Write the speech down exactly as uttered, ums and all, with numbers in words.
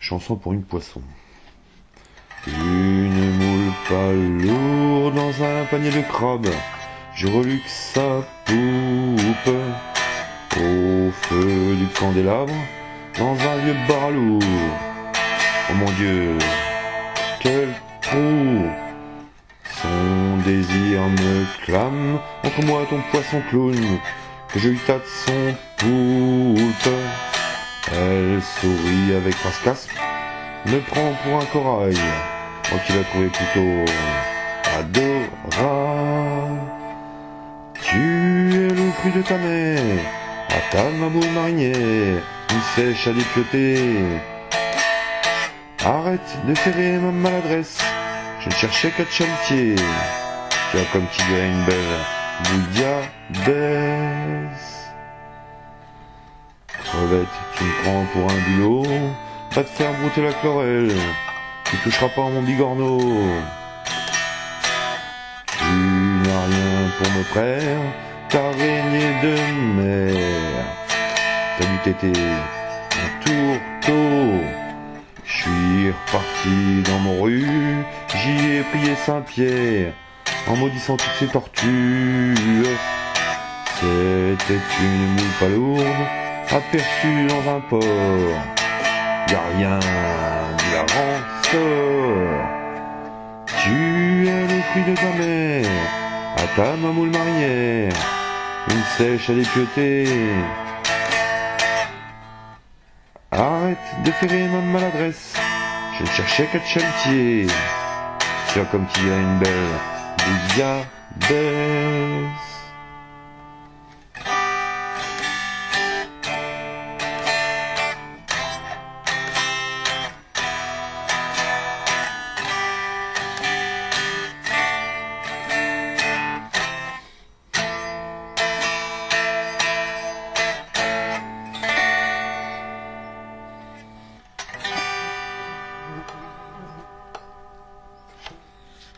Chanson pour une poisson. Une moule pas lourde dans un panier de crabes. Je reluque sa poupe au feu du candélabre dans un vieux bar à loup. Oh mon Dieu, quel trou! Son désir me clame entre moi ton poisson clown, que je lui tâte son poulpe. Elle sourit avec sarcasme, me prend pour un corail, moi qui l'a trouvé plutôt adorable. Tu es le fruit de ta mère, à ta ma boule marinière, une sèche à dépioter. Arrête de ferrer ma maladresse, je ne cherchais qu'à te chalutier. Tu as comme tu dirais une belle bouillabaisse. Crevette, tu me prends pour un bulot, va te faire brouter la chlorelle, tu toucheras pas à mon bigorneau. Tu n'as rien pour me faire, t'araignée de mer. T'as dû t'éter un tourteau. Je suis reparti dans mon rue, j'y ai prié Saint-Pierre, en maudissant toutes ces tortues. C'était une moule pas lourde, aperçue dans un port. Y'a rien de la ressort. Tu es le fruit de ta mère, à ta ma moule marinière, une sèche à dépioter. Arrête de ferrer ma maladresse, je ne cherchais qu'à te chalutier. Tu as comme tu dirais une belle bouillabaisse.